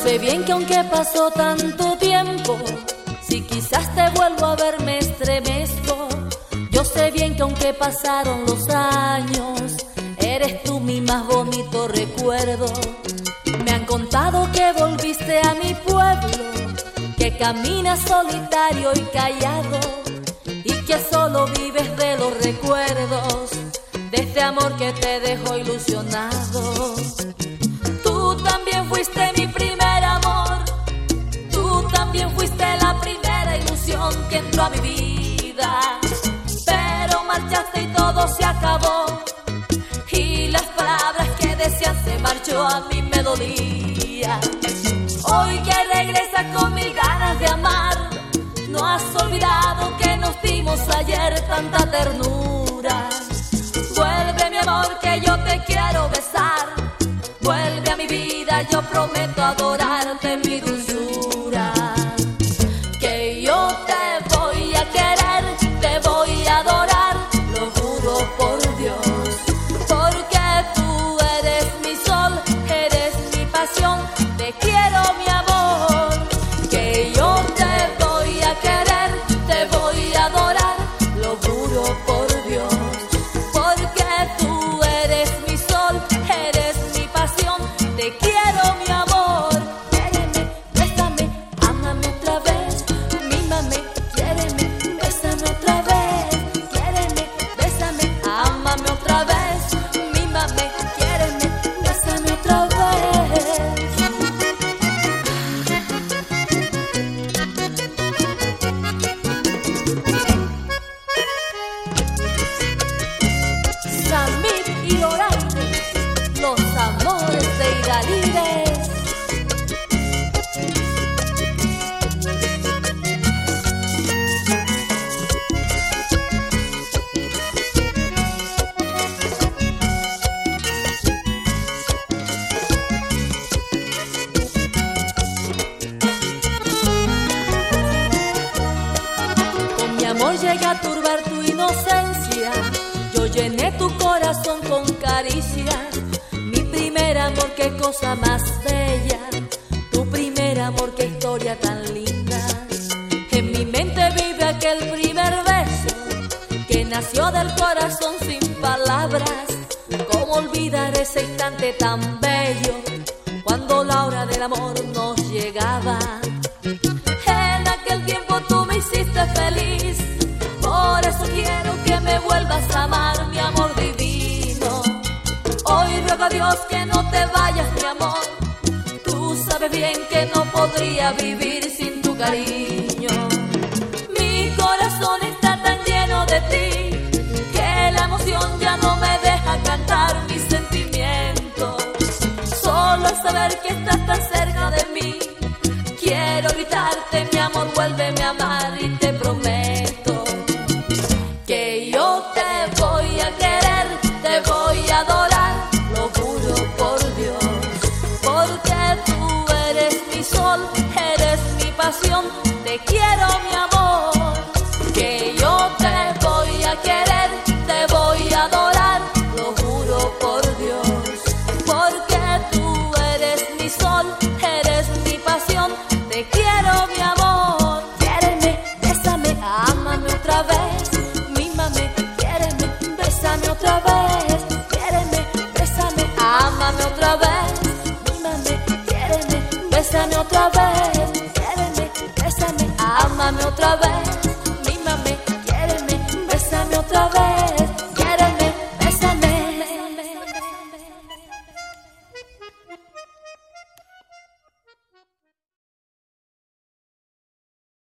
sé bien que aunque pasó tanto tiempo, si quizás te vuelvo a ver me estremezco. Yo sé bien que aunque pasaron los años, eres tú mi más bonito recuerdo. Me han contado que volviste a mi pueblo, que caminas solitario y callado, y que solo vives de los recuerdos de este amor que te dejó ilusionado. Tú también fuiste mi primer amor, tú también fuiste la primera ilusión que entró a mi vida, pero marchaste y todo se acabó, y las palabras que decías se marchó, a mí me dolía. Hoy que regresas con mil ganas de amar, no has olvidado que nos dimos ayer tanta ternura. Vuelve mi amor que yo te quiero besar, vuelve a mi vida, yo prometo adorarte mi dulzura. Que yo te voy a querer, te voy a adorar, lo juro por Dios, porque tú eres mi sol, eres mi pasión, te quiero mi amor. Que yo te voy a querer, te voy a adorar, lo juro por Dios, porque tú eres mi sol, eres mi pasión, te quiero mi amor. Quiéreme, bésame, ámame otra vez, mímame, quiéreme, bésame otra vez. Quiéreme, bésame, ámame otra vez, mímame, quiéreme, bésame otra vez. Samir y Loraine, los amores de Idalides. Con mi amor llegué a turbar tu inocencia, yo llené tu corazón con caricias. Mi primer amor, qué cosa más bella, tu primer amor, qué historia tan linda. En mi mente vive aquel primer beso que nació del corazón sin palabras. ¿Cómo olvidar ese instante tan bello cuando la hora del amor nos llegaba? En aquel tiempo tú me hiciste feliz, por eso quiero que me vuelvas a amar, mi amor divino. Hoy ruego a Dios que no te vayas, mi amor, tú sabes bien que no podría vivir sin tu cariño. Mi corazón está tan lleno de ti que la emoción ya no me deja cantar mis sentimientos. Solo al saber que estás tan cerca de mí, quiero gritarte, mi amor, vuélveme a amar, y te prometo que yo te voy a querer, te voy a adorar, lo juro por Dios, porque tú eres mi sol, eres mi pasión, te quiero mi amor. Que yo te voy a querer, te voy a adorar, lo juro por Dios, porque tú eres mi sol, eres mi pasión, te quiero mi amor. Quiéreme, bésame, ámame otra vez, mímame, quiéreme, bésame otra vez. Quiéreme, bésame, ámame otra vez, mímame, quiéreme, bésame otra vez. Quiéreme, bésame, ámame otra vez.